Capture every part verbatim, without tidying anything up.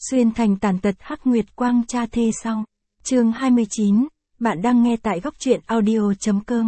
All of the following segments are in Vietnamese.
Xuyên thành tàn tật hắc nguyệt quang cha thê sau. Chương hai mươi chín, bạn đang nghe tại góc truyện audio.com.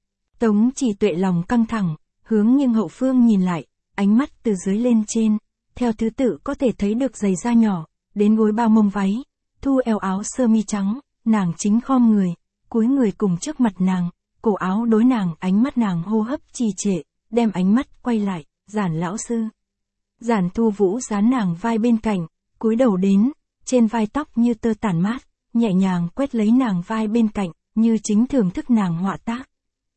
Tống Chỉ Tuệ lòng căng thẳng, hướng nghiêng hậu phương nhìn lại, ánh mắt từ dưới lên trên, theo thứ tự có thể thấy được giày da nhỏ, đến gối bao mông váy, thu eo áo sơ mi trắng, nàng chính khom người, cúi người cùng trước mặt nàng, cổ áo đối nàng, ánh mắt nàng hô hấp trì trệ, đem ánh mắt quay lại, Giản lão sư. Giản Thu Vũ dán nàng vai bên cạnh, cúi đầu đến, trên vai tóc như tơ tản mát, nhẹ nhàng quét lấy nàng vai bên cạnh, như chính thưởng thức nàng họa tác.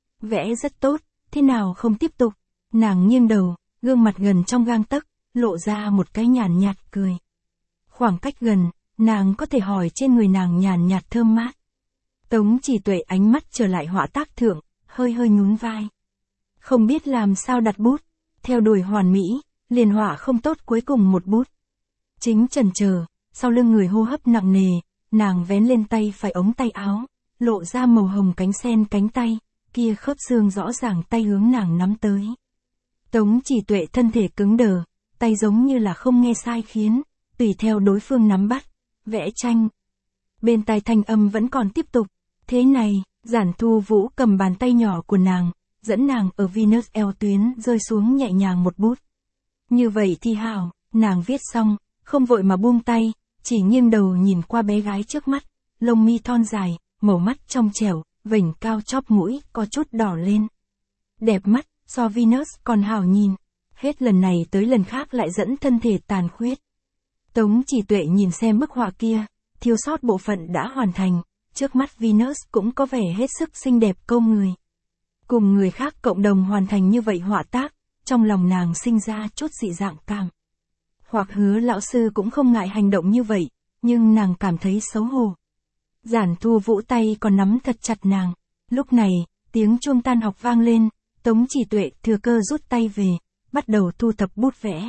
Vẽ rất tốt, thế nào không tiếp tục? Nàng nghiêng đầu, gương mặt gần trong gang tấc, lộ ra một cái nhàn nhạt cười. Khoảng cách gần, nàng có thể hỏi trên người nàng nhàn nhạt thơm mát. Tống Chỉ Tuệ ánh mắt trở lại họa tác thượng, hơi hơi nhún vai. Không biết làm sao đặt bút, theo đuổi hoàn mỹ, liền họa không tốt cuối cùng một bút. Chính chần chờ, sau lưng người hô hấp nặng nề, nàng vén lên tay phải ống tay áo, lộ ra màu hồng cánh sen cánh tay, kia khớp xương rõ ràng tay hướng nàng nắm tới. Tống Chỉ Tuệ thân thể cứng đờ, tay giống như là không nghe sai khiến, tùy theo đối phương nắm bắt, vẽ tranh. Bên tai thanh âm vẫn còn tiếp tục, thế này, Giản Thu Vũ cầm bàn tay nhỏ của nàng, dẫn nàng ở Venus eo tuyến rơi xuống nhẹ nhàng một bút. Như vậy thì hảo, nàng viết xong, không vội mà buông tay, chỉ nghiêng đầu nhìn qua bé gái trước mắt, lông mi thon dài, màu mắt trong trẻo, vểnh cao chóp mũi, có chút đỏ lên. Đẹp mắt, so Venus còn hảo nhìn, hết lần này tới lần khác lại dẫn thân thể tàn khuyết. Tống Chỉ Tuệ nhìn xem bức họa kia, thiếu sót bộ phận đã hoàn thành, trước mắt Venus cũng có vẻ hết sức xinh đẹp câu người. Cùng người khác cộng đồng hoàn thành như vậy họa tác, trong lòng nàng sinh ra chút dị dạng cảm. Hoặc Hứa lão sư cũng không ngại hành động như vậy, nhưng nàng cảm thấy xấu hổ. Giản Thu Vũ tay còn nắm thật chặt nàng. Lúc này, tiếng chuông tan học vang lên, Tống Chỉ Tuệ thừa cơ rút tay về, bắt đầu thu thập bút vẽ.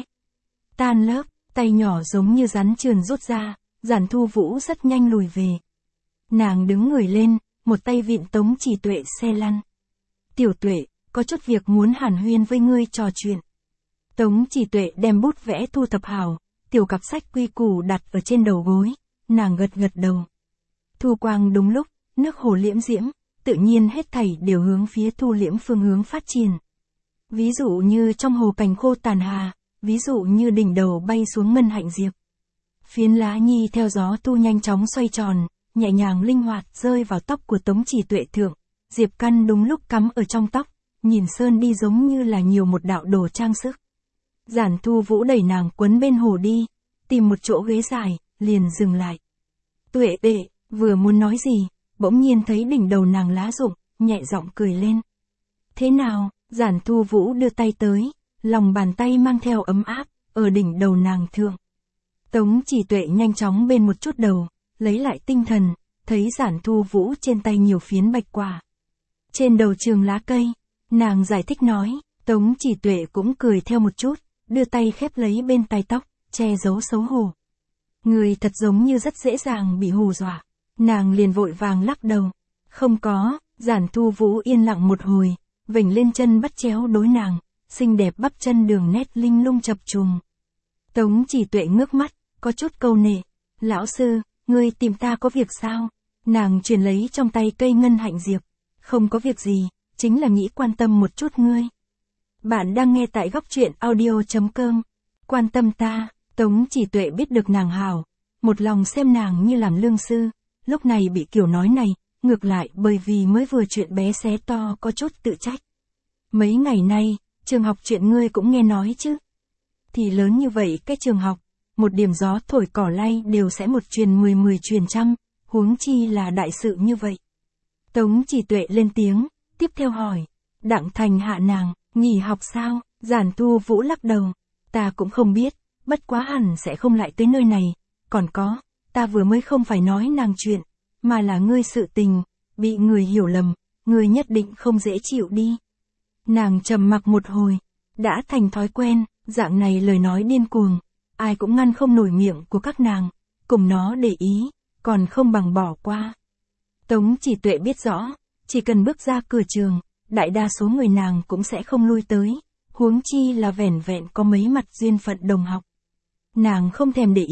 Tan lớp, tay nhỏ giống như rắn trườn rút ra, Giản Thu Vũ rất nhanh lùi về. Nàng đứng người lên, một tay vịn Tống Chỉ Tuệ xe lăn. Tiểu Tuệ, có chút việc muốn hàn huyên với ngươi trò chuyện. Tống Chỉ Tuệ đem bút vẽ thu thập hảo, tiểu cặp sách quy củ đặt ở trên đầu gối, nàng gật gật đầu. Thu quang đúng lúc, nước hồ liễm diễm, tự nhiên hết thảy đều hướng phía thu liễm phương hướng phát triển. Ví dụ như trong hồ cành khô tàn hà, ví dụ như đỉnh đầu bay xuống ngân hạnh diệp. Phiến lá nhi theo gió thu nhanh chóng xoay tròn, nhẹ nhàng linh hoạt rơi vào tóc của Tống Chỉ Tuệ thượng, diệp căn đúng lúc cắm ở trong tóc, nhìn sơn đi giống như là nhiều một đạo đồ trang sức. Giản Thu Vũ đẩy nàng quấn bên hồ đi, tìm một chỗ ghế dài, liền dừng lại. Tuệ đệ, vừa muốn nói gì, bỗng nhiên thấy đỉnh đầu nàng lá rụng, nhẹ giọng cười lên. Thế nào? Giản Thu Vũ đưa tay tới, lòng bàn tay mang theo ấm áp, ở đỉnh đầu nàng thượng. Tống Chỉ Tuệ nhanh chóng bên một chút đầu, lấy lại tinh thần, thấy Giản Thu Vũ trên tay nhiều phiến bạch quả. Trên đầu trường lá cây, nàng giải thích nói, Tống Chỉ Tuệ cũng cười theo một chút, đưa tay khép lấy bên tai tóc, che giấu xấu hổ. Người thật giống như rất dễ dàng bị hù dọa. Nàng liền vội vàng lắc đầu. Không có, Giản Thu Vũ yên lặng một hồi, vểnh lên chân bắt chéo đối nàng, xinh đẹp bắp chân đường nét linh lung chập trùng. Tống Chỉ Tuệ ngước mắt, có chút câu nệ. Lão sư, ngươi tìm ta có việc sao? Nàng truyền lấy trong tay cây ngân hạnh diệp. Không có việc gì, chính là nghĩ quan tâm một chút ngươi. Bạn đang nghe tại góc truyện audio.com. Quan tâm ta, Tống Chỉ Tuệ biết được nàng hảo, một lòng xem nàng như làm lương sư, lúc này bị kiểu nói này, ngược lại bởi vì mới vừa chuyện bé xé to có chút tự trách. Mấy ngày nay, trường học chuyện ngươi cũng nghe nói chứ. Thì lớn như vậy cái trường học, một điểm gió thổi cỏ lay đều sẽ một truyền mười mười truyền trăm, huống chi là đại sự như vậy. Tống Chỉ Tuệ lên tiếng, tiếp theo hỏi, Đặng Thành hạ nàng, nghỉ học sao? Giản Thu Vũ lắc đầu, ta cũng không biết, bất quá hẳn sẽ không lại tới nơi này, còn có, ta vừa mới không phải nói nàng chuyện, mà là ngươi sự tình, bị người hiểu lầm, ngươi nhất định không dễ chịu đi. Nàng trầm mặc một hồi, đã thành thói quen, dạng này lời nói điên cuồng, ai cũng ngăn không nổi miệng của các nàng, cùng nó để ý, còn không bằng bỏ qua. Tống Chỉ Tuệ biết rõ, chỉ cần bước ra cửa trường, đại đa số người nàng cũng sẽ không lui tới, huống chi là vẻn vẹn có mấy mặt duyên phận đồng học. Nàng không thèm để ý,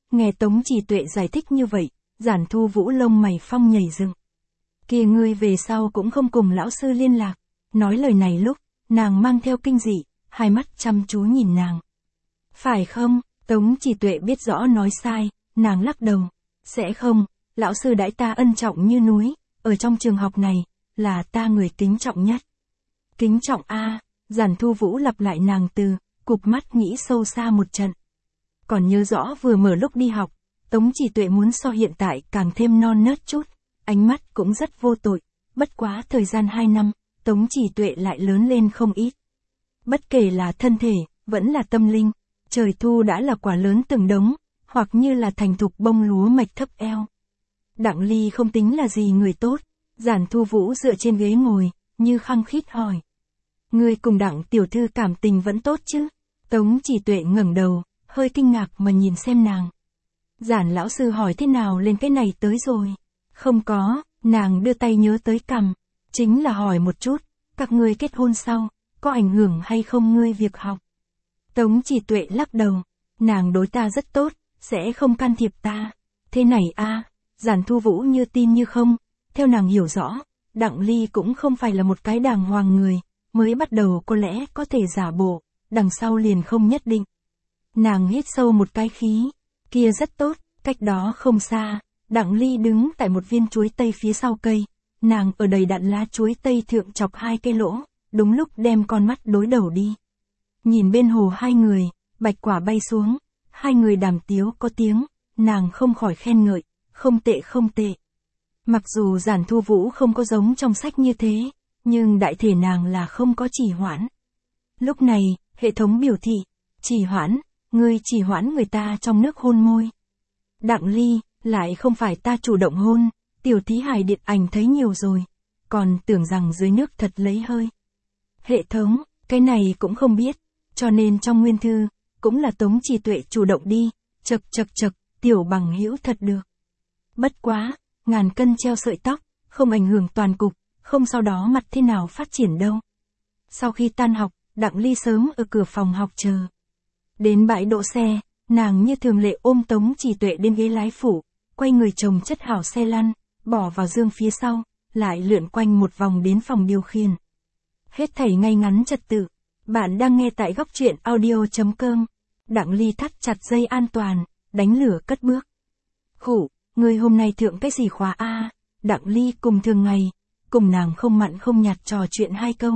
Nghe Tống Chỉ Tuệ giải thích như vậy, Giản Thu Vũ lông mày phong nhảy dựng. Kia ngươi về sau cũng không cùng lão sư liên lạc. Nói lời này lúc, nàng mang theo kinh dị, hai mắt chăm chú nhìn nàng. Phải không? Tống Chỉ Tuệ biết rõ nói sai, nàng lắc đầu. Sẽ không, lão sư đãi ta ân trọng như núi, ở trong trường học này, là ta người kính trọng nhất. Kính trọng a, Giản Thu Vũ lặp lại nàng từ, cụp mắt nghĩ sâu xa một trận. Còn nhớ rõ vừa mở lúc đi học, Tống Chỉ Tuệ muốn so hiện tại càng thêm non nớt chút, ánh mắt cũng rất vô tội, bất quá thời gian hai năm, Tống Chỉ Tuệ lại lớn lên không ít. Bất kể là thân thể, vẫn là tâm linh, trời thu đã là quả lớn từng đống, hoặc như là thành thục bông lúa mạch thấp eo. Đặng Ly không tính là gì người tốt, Giản Thu Vũ dựa trên ghế ngồi, như khăng khít hỏi. Ngươi cùng Đặng tiểu thư cảm tình vẫn tốt chứ? Tống Chỉ Tuệ ngẩng đầu, hơi kinh ngạc mà nhìn xem nàng. Giản lão sư hỏi thế nào lên cái này tới rồi? Không có, nàng đưa tay nhớ tới cằm, chính là hỏi một chút, các ngươi kết hôn sau, có ảnh hưởng hay không ngươi việc học? Tống Chỉ Tuệ lắc đầu, nàng đối ta rất tốt, sẽ không can thiệp ta. Thế này a, Giản Thu Vũ như tin như không, theo nàng hiểu rõ, Đặng Ly cũng không phải là một cái đàng hoàng người, mới bắt đầu có lẽ có thể giả bộ, đằng sau liền không nhất định. Nàng hít sâu một cái khí, kia rất tốt, cách đó không xa, Đặng Ly đứng tại một viên chuối tây phía sau cây, nàng ở đầy đặn lá chuối tây thượng chọc hai cây lỗ, đúng lúc đem con mắt đối đầu đi. Nhìn bên hồ hai người, bạch quả bay xuống, hai người đàm tiếu có tiếng, nàng không khỏi khen ngợi, không tệ không tệ. Mặc dù Giản Thu Vũ không có giống trong sách như thế, nhưng đại thể nàng là không có trì hoãn. Lúc này, hệ thống biểu thị, trì hoãn, ngươi trì hoãn người ta trong nước hôn môi. Đặng Ly, lại không phải ta chủ động hôn, tiểu thí hài điện ảnh thấy nhiều rồi, còn tưởng rằng dưới nước thật lấy hơi. Hệ thống, cái này cũng không biết, cho nên trong nguyên thư, cũng là Tống Chỉ Tuệ chủ động đi, chật chật chật, tiểu bằng hữu thật được. Bất quá, ngàn cân treo sợi tóc, không ảnh hưởng toàn cục, không sau đó mặt thế nào phát triển đâu. Sau khi tan học, Đặng Ly sớm ở cửa phòng học chờ. Đến bãi đỗ xe, nàng như thường lệ ôm Tống Chỉ Tuệ đến ghế lái phụ, quay người chồng chất hảo xe lăn, bỏ vào dương phía sau, lại lượn quanh một vòng đến phòng điều khiển. Hết thảy ngay ngắn trật tự. Bạn đang nghe tại góc truyện audio chấm com. Đặng Ly thắt chặt dây an toàn, đánh lửa cất bước. Khủ, người hôm nay thượng cái gì khóa a? Đặng Ly cùng thường ngày, cùng nàng không mặn không nhạt trò chuyện hai câu.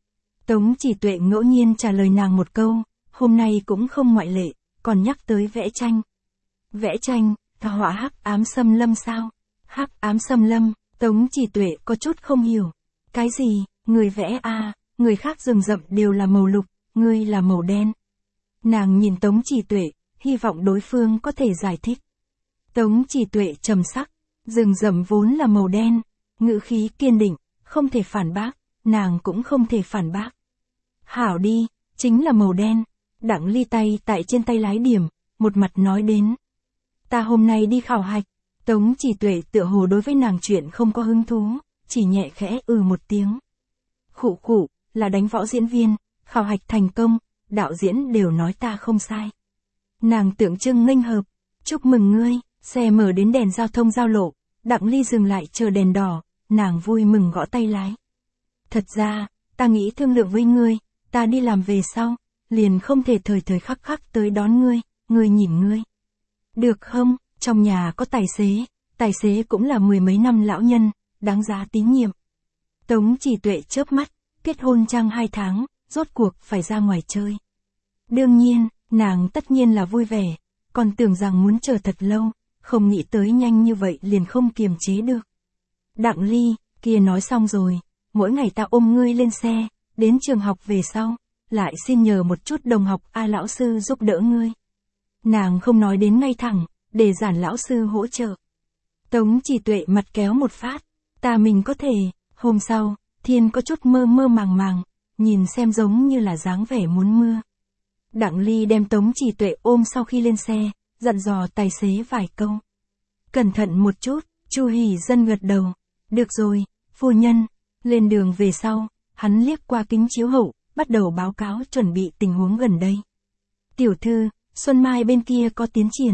Tống Chỉ Tuệ ngẫu nhiên trả lời nàng một câu, hôm nay cũng không ngoại lệ, còn nhắc tới vẽ tranh. Vẽ tranh, thả họa hắc ám xâm lâm sao? Hắc ám xâm lâm, Tống Chỉ Tuệ có chút không hiểu. Cái gì, người vẽ a, người khác rừng rậm đều là màu lục, ngươi là màu đen. Nàng nhìn Tống Chỉ Tuệ, hy vọng đối phương có thể giải thích. Tống Chỉ Tuệ trầm sắc, rừng rậm vốn là màu đen, ngữ khí kiên định, không thể phản bác, nàng cũng không thể phản bác. Hảo đi, chính là màu đen. Đặng Ly tay tại trên tay lái điểm, một mặt nói đến. Ta hôm nay đi khảo hạch. Tống Chỉ Tuệ tựa hồ đối với nàng chuyện không có hứng thú, chỉ nhẹ khẽ ừ một tiếng. Khụ khụ, là đánh võ diễn viên, khảo hạch thành công, đạo diễn đều nói ta không sai. Nàng tượng trưng nghênh hợp, chúc mừng ngươi, xe mở đến đèn giao thông giao lộ, Đặng Ly dừng lại chờ đèn đỏ, nàng vui mừng gõ tay lái. Thật ra, ta nghĩ thương lượng với ngươi, ta đi làm về sau, liền không thể thời thời khắc khắc tới đón ngươi, ngươi nhìn ngươi. Được không, trong nhà có tài xế, tài xế cũng là mười mấy năm lão nhân, đáng giá tín nhiệm. Tống Chỉ Tuệ chớp mắt, kết hôn chăng hai tháng, rốt cuộc phải ra ngoài chơi. Đương nhiên, nàng tất nhiên là vui vẻ, còn tưởng rằng muốn chờ thật lâu, không nghĩ tới nhanh như vậy liền không kiềm chế được. Đặng Ly, kia nói xong rồi, mỗi ngày ta ôm ngươi lên xe, đến trường học về sau, lại xin nhờ một chút đồng học A lão sư giúp đỡ ngươi. Nàng không nói đến ngay thẳng, để Giản lão sư hỗ trợ. Tống Chỉ Tuệ mặt kéo một phát, ta mình có thể. Hôm sau, thiên có chút mơ mơ màng màng, nhìn xem giống như là dáng vẻ muốn mưa. Đặng Ly đem Tống Chỉ Tuệ ôm sau khi lên xe, dặn dò tài xế vài câu. Cẩn thận một chút, Chu Hỷ Dân gật đầu. Được rồi, phu nhân. Lên đường về sau, hắn liếc qua kính chiếu hậu, bắt đầu báo cáo chuẩn bị tình huống gần đây. Tiểu thư, Xuân Mai bên kia có tiến triển.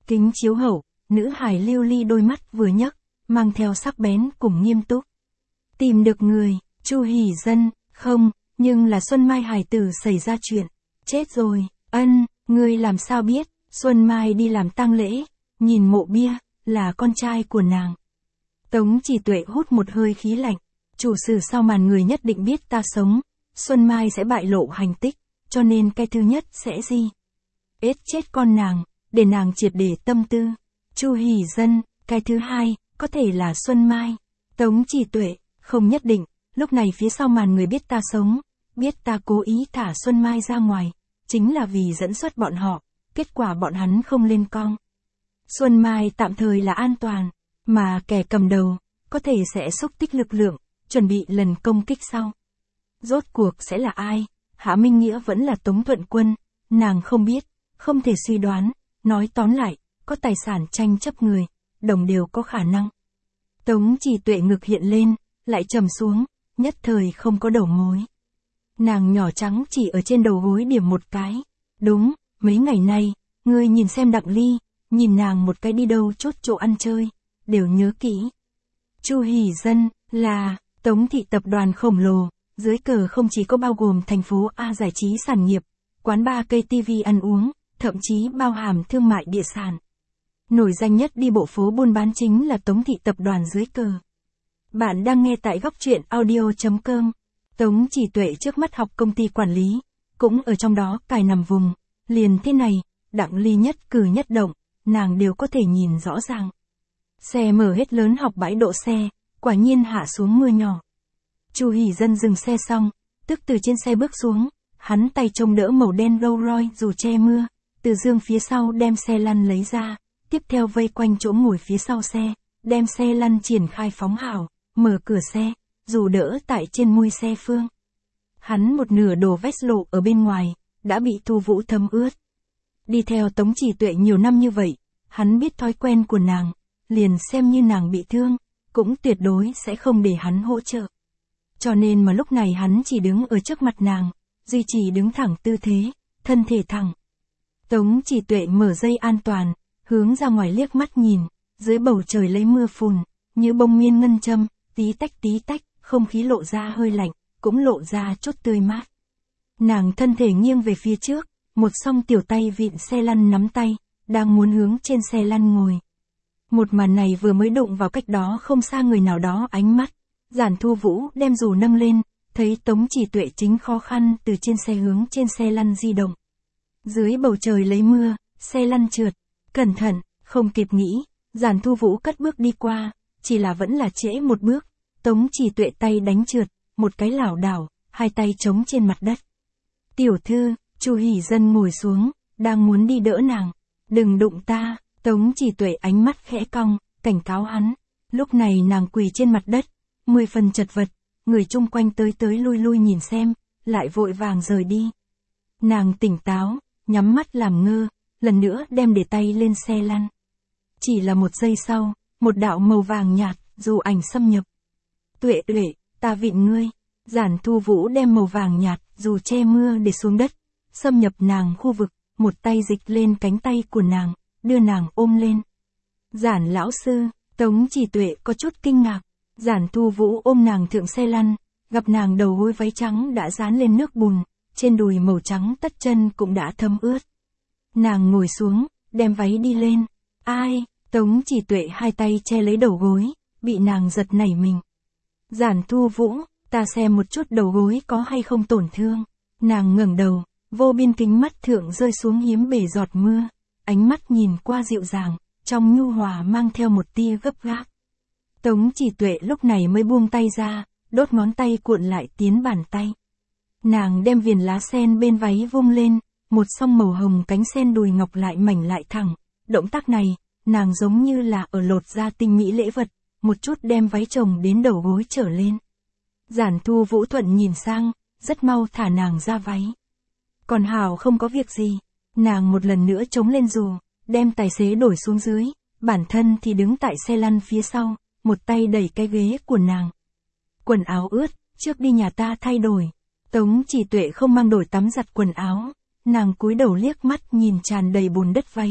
Kính chiếu hậu, nữ hài lưu ly đôi mắt vừa nhấc, mang theo sắc bén cùng nghiêm túc. Tìm được người, Chu Hỷ Dân, không, nhưng là Xuân Mai hài tử xảy ra chuyện. Chết rồi, ân, ngươi làm sao biết, Xuân Mai đi làm tang lễ, nhìn mộ bia, là con trai của nàng. Tống Chỉ Tuệ hút một hơi khí lạnh, chủ sử sau màn người nhất định biết ta sống, Xuân Mai sẽ bại lộ hành tích, cho nên cái thứ nhất sẽ gì? Ết chết con nàng, để nàng triệt để tâm tư. Chu Hỷ Dân, cái thứ hai, có thể là Xuân Mai. Tống Chỉ Tuệ, không nhất định, lúc này phía sau màn người biết ta sống, biết ta cố ý thả Xuân Mai ra ngoài, chính là vì dẫn xuất bọn họ, kết quả bọn hắn không lên cong. Xuân Mai tạm thời là an toàn, mà kẻ cầm đầu, có thể sẽ xúc tích lực lượng, chuẩn bị lần công kích sau. Rốt cuộc sẽ là ai? Hạ Minh Nghĩa vẫn là Tống Thuận Quân, nàng không biết, không thể suy đoán, nói tóm lại, có tài sản tranh chấp người, đồng đều có khả năng. Tống Chỉ Tuệ ngực hiện lên, lại trầm xuống, nhất thời không có đầu mối. Nàng nhỏ trắng chỉ ở trên đầu gối điểm một cái. Đúng, mấy ngày nay, ngươi nhìn xem Đặng Ly, nhìn nàng một cái đi đâu chốt chỗ ăn chơi, đều nhớ kỹ. Chu Hỷ Dân, là, Tống thị tập đoàn khổng lồ, dưới cờ không chỉ có bao gồm thành phố A giải trí sản nghiệp, quán bar cây ti vi ăn uống, thậm chí bao hàm thương mại địa sản. Nổi danh nhất đi bộ phố buôn bán chính là Tống thị tập đoàn dưới cờ. Bạn đang nghe tại góc truyện audio chấm com. Tống Chỉ Tuệ trước mắt học công ty quản lý, cũng ở trong đó cài nằm vùng, liền thế này, Đặng Ly nhất cử nhất động, nàng đều có thể nhìn rõ ràng. Xe mở hết lớn học bãi đỗ xe, quả nhiên hạ xuống mưa nhỏ. Chu Hỷ Dân dừng xe xong, tức từ trên xe bước xuống, hắn tay trông đỡ màu đen Rolls Royce dù che mưa, từ dương phía sau đem xe lăn lấy ra, tiếp theo vây quanh chỗ ngồi phía sau xe, đem xe lăn triển khai phóng hào, mở cửa xe, dù đỡ tại trên mui xe phương. Hắn một nửa đồ vest lộ ở bên ngoài, đã bị Thu Vũ thấm ướt. Đi theo Tống Chỉ Tuệ nhiều năm như vậy, hắn biết thói quen của nàng, liền xem như nàng bị thương, cũng tuyệt đối sẽ không để hắn hỗ trợ. Cho nên mà lúc này hắn chỉ đứng ở trước mặt nàng, duy trì đứng thẳng tư thế, thân thể thẳng. Tống Chỉ Tuệ mở dây an toàn, hướng ra ngoài liếc mắt nhìn, dưới bầu trời lấy mưa phùn, như bông miên ngân châm, tí tách tí tách, không khí lộ ra hơi lạnh, cũng lộ ra chút tươi mát. Nàng thân thể nghiêng về phía trước, một song tiểu tay vịn xe lăn nắm tay, đang muốn hướng trên xe lăn ngồi. Một màn này vừa mới đụng vào cách đó không xa người nào đó ánh mắt, Giản Thu Vũ đem dù nâng lên, thấy Tống Chỉ Tuệ chính khó khăn từ trên xe hướng trên xe lăn di động. Dưới bầu trời lấy mưa, xe lăn trượt, cẩn thận, không kịp nghĩ, Giản Thu Vũ cất bước đi qua, chỉ là vẫn là trễ một bước, Tống Chỉ Tuệ tay đánh trượt, một cái lảo đảo, hai tay chống trên mặt đất. Tiểu thư, Chu Hỷ Dân ngồi xuống, đang muốn đi đỡ nàng, đừng đụng ta, Tống Chỉ Tuệ ánh mắt khẽ cong, cảnh cáo hắn. Lúc này nàng quỳ trên mặt đất, mười phần chật vật, người chung quanh tới tới lui lui nhìn xem, lại vội vàng rời đi. Nàng tỉnh táo, nhắm mắt làm ngơ, lần nữa đem để tay lên xe lăn. Chỉ là một giây sau, một đạo màu vàng nhạt, dù ảnh xâm nhập. Tuệ Tuệ, ta vịn ngươi. Giản Thu Vũ đem màu vàng nhạt, dù che mưa để xuống đất, xâm nhập nàng khu vực, một tay dịch lên cánh tay của nàng, đưa nàng ôm lên. Giản lão sư, Tống Chỉ Tuệ có chút kinh ngạc. Giản Thu Vũ ôm nàng thượng xe lăn, gặp nàng đầu gối váy trắng đã dán lên nước bùn, trên đùi màu trắng tất chân cũng đã thấm ướt. Nàng ngồi xuống, đem váy đi lên. Ai? Tống Chỉ Tuệ hai tay che lấy đầu gối, bị nàng giật nảy mình. Giản Thu Vũ, ta xem một chút đầu gối có hay không tổn thương. Nàng ngẩng đầu, vô biên kính mắt thượng rơi xuống hiếm bể giọt mưa, ánh mắt nhìn qua dịu dàng, trong nhu hòa mang theo một tia gấp gáp. Tống Chỉ Tuệ lúc này mới buông tay ra, đốt ngón tay cuộn lại tiến bàn tay. Nàng đem viền lá sen bên váy vung lên, một song màu hồng cánh sen đùi ngọc lại mảnh lại thẳng. Động tác này, nàng giống như là ở lột ra tinh mỹ lễ vật, một chút đem váy chồng đến đầu gối trở lên. Giản Thu Vũ thuận nhìn sang, rất mau thả nàng ra váy. Còn hảo không có việc gì, nàng một lần nữa chống lên dù, đem tài xế đổi xuống dưới, bản thân thì đứng tại xe lăn phía sau, một tay đẩy cái ghế của nàng. Quần áo ướt, trước đi nhà ta thay đổi. Tống Chỉ Tuệ không mang đổi tắm giặt quần áo, nàng cúi đầu liếc mắt nhìn tràn đầy bùn đất váy,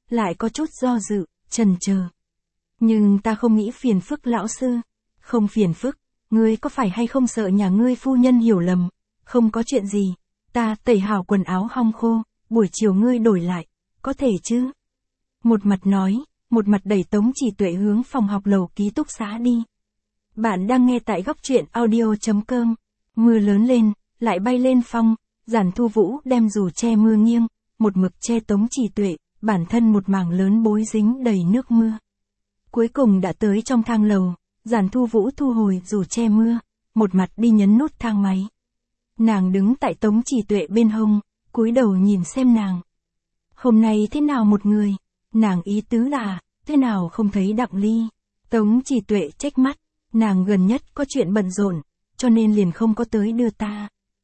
lại có chút do dự, chần chờ. Nhưng ta không nghĩ phiền phức lão sư. Không phiền phức, ngươi có phải hay không sợ nhà ngươi phu nhân hiểu lầm? Không có chuyện gì, ta tẩy hảo quần áo hong khô, buổi chiều ngươi đổi lại, có thể chứ? Một mặt nói, một mặt đẩy Tống Chỉ Tuệ hướng phòng học lầu ký túc xá đi. Bạn đang nghe tại góc truyện audio.com. Mưa lớn lên, lại bay lên phong, Giản Thu Vũ đem dù che mưa nghiêng, một mực che Tống Chỉ Tuệ, bản thân một mảng lớn bối dính đầy nước mưa. Cuối cùng đã tới trong thang lầu, Giản Thu Vũ thu hồi dù che mưa, một mặt đi nhấn nút thang máy. Nàng đứng tại Tống Chỉ Tuệ bên hông, cúi đầu nhìn xem nàng. Hôm nay thế nào một người? Nàng ý tứ là, thế nào không thấy Đặng Ly? Tống Chỉ Tuệ trách mắt, nàng gần nhất có chuyện bận rộn, cho nên liền không có tới đưa ta.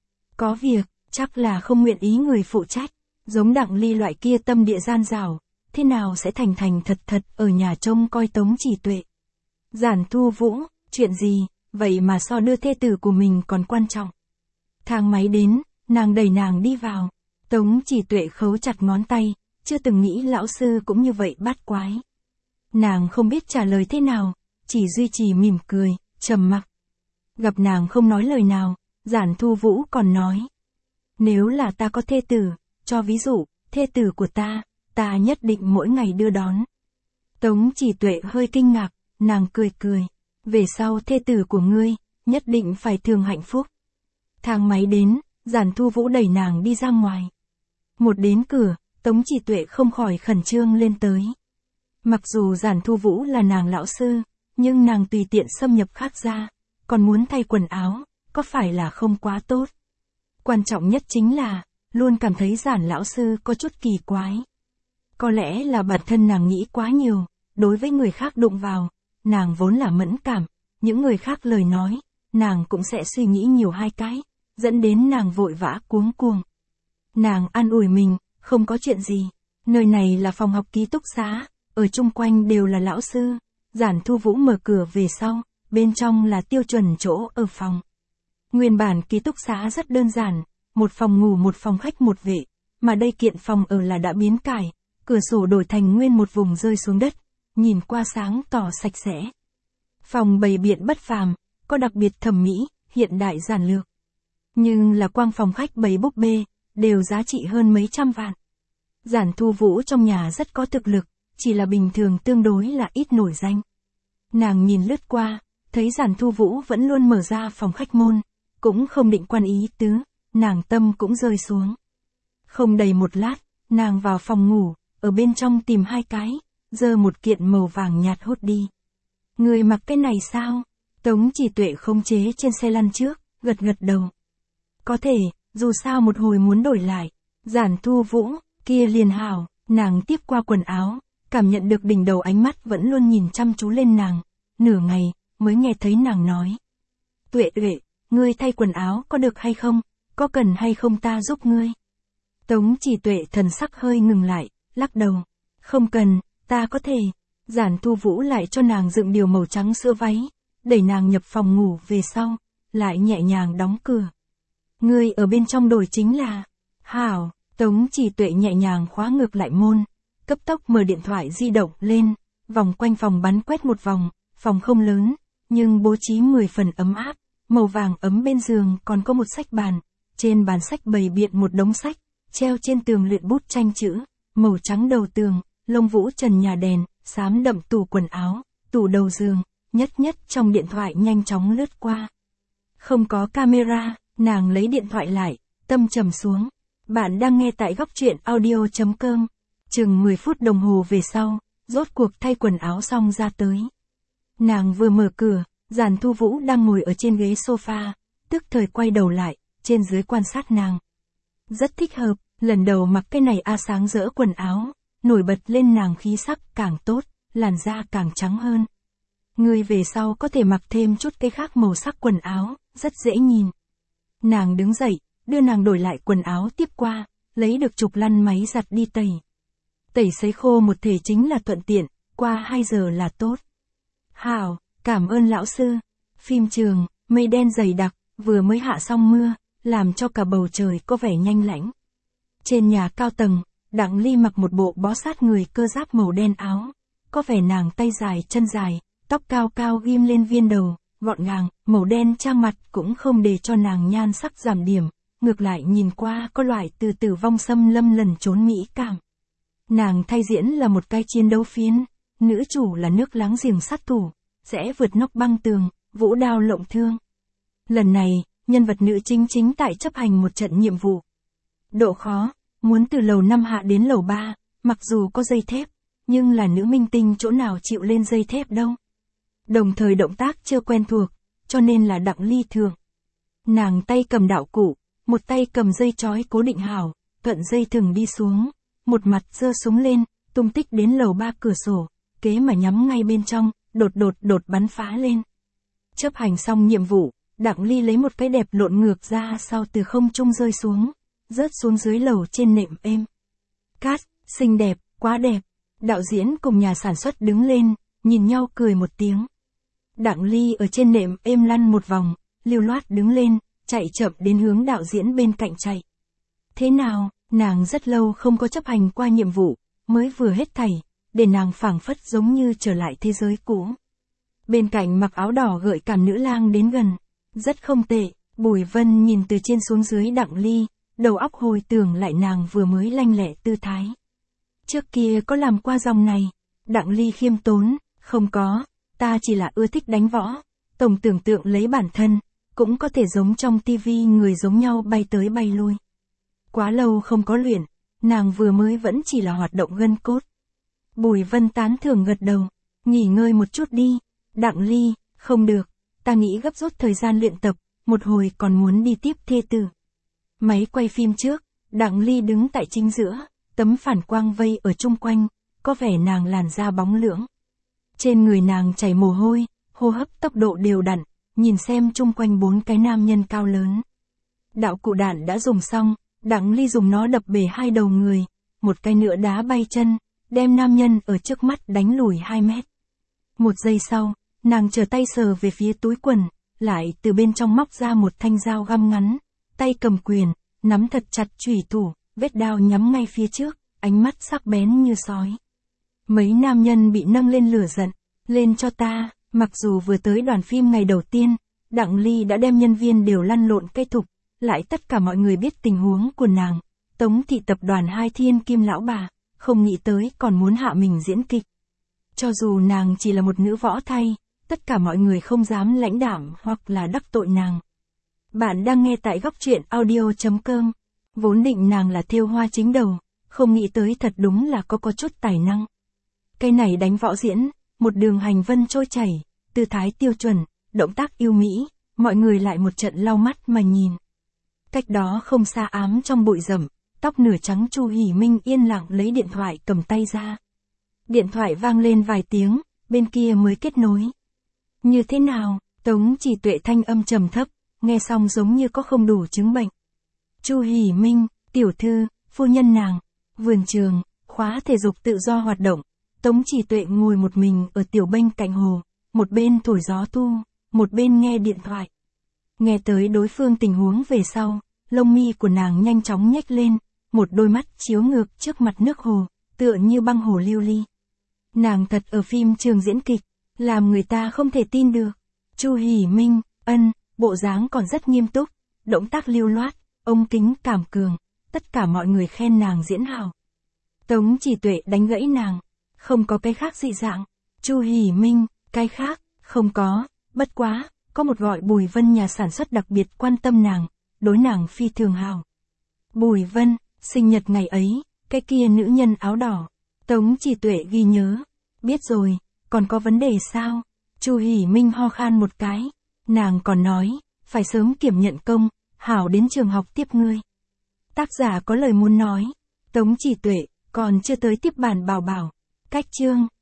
Có việc, chắc là không nguyện ý người phụ trách, giống Đặng Ly loại kia tâm địa gian dảo, thế nào sẽ thành thành thật thật ở nhà trông coi Tống Chỉ Tuệ. Giản Thu Vũ, chuyện gì, vậy mà so đưa thê tử của mình còn quan trọng. Thang máy đến, nàng đẩy nàng đi vào. Tống Chỉ Tuệ khấu chặt ngón tay, chưa từng nghĩ lão sư cũng như vậy bát quái. Nàng không biết trả lời thế nào, chỉ duy trì mỉm cười, trầm mặc. Gặp nàng không nói lời nào, Giản Thu Vũ còn nói. Nếu là ta có thê tử, cho ví dụ, thê tử của ta, ta nhất định mỗi ngày đưa đón. Tống Chỉ Tuệ hơi kinh ngạc, nàng cười cười. Về sau thê tử của ngươi, nhất định phải thường hạnh phúc. Thang máy đến, Giản Thu Vũ đẩy nàng đi ra ngoài. Một đến cửa, Tống Chỉ Tuệ không khỏi khẩn trương lên tới. Mặc dù Giản Thu Vũ là nàng lão sư, nhưng nàng tùy tiện xâm nhập khác gia, còn muốn thay quần áo, có phải là không quá tốt. Quan trọng nhất chính là, luôn cảm thấy Giản lão sư có chút kỳ quái. Có lẽ là bản thân nàng nghĩ quá nhiều, đối với người khác đụng vào, nàng vốn là mẫn cảm, những người khác lời nói, nàng cũng sẽ suy nghĩ nhiều hai cái, dẫn đến nàng vội vã cuống cuồng. Nàng an ủi mình, không có chuyện gì, nơi này là phòng học ký túc xá, ở chung quanh đều là lão sư. Giản Thu Vũ mở cửa về sau, bên trong là tiêu chuẩn chỗ ở phòng. Nguyên bản ký túc xá rất đơn giản, một phòng ngủ một phòng khách một vệ, mà đây kiện phòng ở là đã biến cải, cửa sổ đổi thành nguyên một vùng rơi xuống đất, nhìn qua sáng tỏ sạch sẽ. Phòng bày biện bất phàm, có đặc biệt thẩm mỹ, hiện đại giản lược. Nhưng là quang phòng khách bày búp bê, đều giá trị hơn mấy trăm vạn. Giản Thu Vũ trong nhà rất có thực lực, chỉ là bình thường tương đối là ít nổi danh. Nàng nhìn lướt qua, thấy Giản Thu Vũ vẫn luôn mở ra phòng khách môn, cũng không định quan ý tứ, nàng tâm cũng rơi xuống. Không đầy một lát, nàng vào phòng ngủ, ở bên trong tìm hai cái, giơ một kiện màu vàng nhạt hốt đi. Người mặc cái này sao? Tống Chỉ Tuệ khống chế trên xe lăn trước, gật gật đầu. Có thể, dù sao một hồi muốn đổi lại. Giản Thu Vũ, kia liền hảo, nàng tiếp qua quần áo, cảm nhận được đỉnh đầu ánh mắt vẫn luôn nhìn chăm chú lên nàng. Nửa ngày, mới nghe thấy nàng nói. Tuệ Tuệ, ngươi thay quần áo có được hay không? Có cần hay không ta giúp ngươi? Tống Chỉ Tuệ thần sắc hơi ngừng lại, lắc đầu. Không cần, ta có thể. Giản Thu Vũ lại cho nàng dựng điều màu trắng sữa váy, đẩy nàng nhập phòng ngủ về sau, lại nhẹ nhàng đóng cửa. Ngươi ở bên trong đổi chính là... Hảo, Tống Chỉ Tuệ nhẹ nhàng khóa ngược lại môn, cấp tốc mở điện thoại di động lên, vòng quanh phòng bắn quét một vòng, phòng không lớn, nhưng bố trí mười phần ấm áp, màu vàng ấm bên giường còn có một sách bàn, trên bàn sách bày biện một đống sách, treo trên tường luyện bút tranh chữ, màu trắng đầu tường, lông vũ trần nhà đèn, xám đậm tủ quần áo, tủ đầu giường, nhất nhất trong điện thoại nhanh chóng lướt qua. Không có camera, nàng lấy điện thoại lại, tâm trầm xuống. Bạn đang nghe tại góc truyện audio.com. Chừng mười phút đồng hồ về sau, rốt cuộc thay quần áo xong ra tới. Nàng vừa mở cửa, Giản Thu Vũ đang ngồi ở trên ghế sofa, tức thời quay đầu lại, trên dưới quan sát nàng. Rất thích hợp, lần đầu mặc cái này a sáng rỡ quần áo, nổi bật lên nàng khí sắc càng tốt, làn da càng trắng hơn. Người về sau có thể mặc thêm chút cái khác màu sắc quần áo, rất dễ nhìn. Nàng đứng dậy, đưa nàng đổi lại quần áo tiếp qua, lấy được chục lăn máy giặt đi tẩy. Tẩy sấy khô một thể chính là thuận tiện, qua hai giờ là tốt. Hảo, cảm ơn lão sư. Phim trường, mây đen dày đặc, vừa mới hạ xong mưa, làm cho cả bầu trời có vẻ nhanh lãnh. Trên nhà cao tầng, Đặng Ly mặc một bộ bó sát người cơ giáp màu đen áo. Có vẻ nàng tay dài chân dài, tóc cao cao ghim lên viên đầu, gọn gàng, màu đen trang mặt cũng không để cho nàng nhan sắc giảm điểm, ngược lại nhìn qua có loại từ tử vong xâm lâm lẩn trốn mỹ cảm. Nàng thay diễn là một cái chiến đấu phiến, nữ chủ là nước láng giềng sát thủ, sẽ vượt nóc băng tường, vũ đao lộng thương. Lần này, nhân vật nữ chính chính tại chấp hành một trận nhiệm vụ. Độ khó, muốn từ lầu năm hạ đến lầu ba, mặc dù có dây thép, nhưng là nữ minh tinh chỗ nào chịu lên dây thép đâu. Đồng thời động tác chưa quen thuộc, cho nên là Đặng Ly thường. Nàng tay cầm đạo cụ, một tay cầm dây trói cố định hảo, thuận dây thừng đi xuống, một mặt giơ súng lên, tung tích đến lầu ba cửa sổ, kế mà nhắm ngay bên trong, đột đột đột bắn phá lên. Chấp hành xong nhiệm vụ, Đặng Ly lấy một cái đẹp lộn ngược ra sau từ không trung rơi xuống, rớt xuống dưới lầu trên nệm êm. Cát, xinh đẹp, quá đẹp. Đạo diễn cùng nhà sản xuất đứng lên, nhìn nhau cười một tiếng. Đặng Ly ở trên nệm êm lăn một vòng, lưu loát đứng lên, chạy chậm đến hướng đạo diễn bên cạnh chạy. Thế nào, nàng rất lâu không có chấp hành qua nhiệm vụ, mới vừa hết thảy, để nàng phảng phất giống như trở lại thế giới cũ. Bên cạnh mặc áo đỏ gợi cảm nữ lang đến gần, rất không tệ, Bùi Vân nhìn từ trên xuống dưới Đặng Ly, đầu óc hồi tưởng lại nàng vừa mới lanh lẹ tư thái. Trước kia có làm qua dòng này, Đặng Ly khiêm tốn, không có, ta chỉ là ưa thích đánh võ, tổng tưởng tượng lấy bản thân, cũng có thể giống trong tivi người giống nhau bay tới bay lui. Quá lâu không có luyện, nàng vừa mới vẫn chỉ là hoạt động gân cốt. Bùi Vân tán thưởng gật đầu, nghỉ ngơi một chút đi, Đặng Ly, không được, ta nghĩ gấp rút thời gian luyện tập, một hồi còn muốn đi tiếp thê tử. Máy quay phim trước, Đặng Ly đứng tại chính giữa, tấm phản quang vây ở chung quanh, có vẻ nàng làn da bóng lưỡng. Trên người nàng chảy mồ hôi, hô hấp tốc độ đều đặn, nhìn xem chung quanh bốn cái nam nhân cao lớn. Đạo cụ đạn đã dùng xong, Đặng Ly dùng nó đập bể hai đầu người, một cái nữa đá bay chân, đem nam nhân ở trước mắt đánh lùi hai mét. Một giây sau, nàng trở tay sờ về phía túi quần, lại từ bên trong móc ra một thanh dao găm ngắn, tay cầm quyền, nắm thật chặt chủy thủ, vết đao nhắm ngay phía trước, ánh mắt sắc bén như sói. Mấy nam nhân bị nâng lên lửa giận, lên cho ta, mặc dù vừa tới đoàn phim ngày đầu tiên, Đặng Ly đã đem nhân viên đều lăn lộn cây thục, lại tất cả mọi người biết tình huống của nàng, Tống thị tập đoàn hai thiên kim lão bà, không nghĩ tới còn muốn hạ mình diễn kịch. Cho dù nàng chỉ là một nữ võ thay, tất cả mọi người không dám lãnh đạm hoặc là đắc tội nàng. Bạn đang nghe tại góc truyện audio chấm com. Vốn định nàng là thêu hoa chính đầu, không nghĩ tới thật đúng là có có chút tài năng. Cái này đánh võ diễn, một đường hành vân trôi chảy, tư thái tiêu chuẩn, động tác yêu mỹ, mọi người lại một trận lau mắt mà nhìn. Cách đó không xa ám trong bụi rậm, tóc nửa trắng Chu Hỉ Minh yên lặng lấy điện thoại cầm tay ra. Điện thoại vang lên vài tiếng, bên kia mới kết nối. Như thế nào? Tống Chỉ Tuệ thanh âm trầm thấp, nghe xong giống như có không đủ chứng bệnh. Chu Hỉ Minh, tiểu thư, phu nhân nàng, vườn trường, khóa thể dục tự do hoạt động. Tống Chỉ Tuệ ngồi một mình ở tiểu bênh cạnh hồ, một bên thổi gió thu, một bên nghe điện thoại. Nghe tới đối phương tình huống về sau, lông mi của nàng nhanh chóng nhếch lên, một đôi mắt chiếu ngược trước mặt nước hồ, tựa như băng hồ lưu ly. Nàng thật ở phim trường diễn kịch, làm người ta không thể tin được. Chu Hỉ Minh, ân, bộ dáng còn rất nghiêm túc, động tác lưu loát, ống kính cảm cường, tất cả mọi người khen nàng diễn hảo. Tống Chỉ Tuệ đánh gãy nàng, không có cái khác dị dạng. Chu Hỉ Minh, cái khác, không có, bất quá, có một gọi Bùi Vân nhà sản xuất đặc biệt quan tâm nàng, đối nàng phi thường hảo. Bùi Vân, sinh nhật ngày ấy, cái kia nữ nhân áo đỏ. Tống Chỉ Tuệ ghi nhớ, biết rồi, còn có vấn đề sao? Chu Hỉ Minh ho khan một cái, nàng còn nói, phải sớm kiểm nhận công, hảo đến trường học tiếp ngươi. Tác giả có lời muốn nói, Tống Chỉ Tuệ, còn chưa tới tiếp bản bảo bảo, cách chương.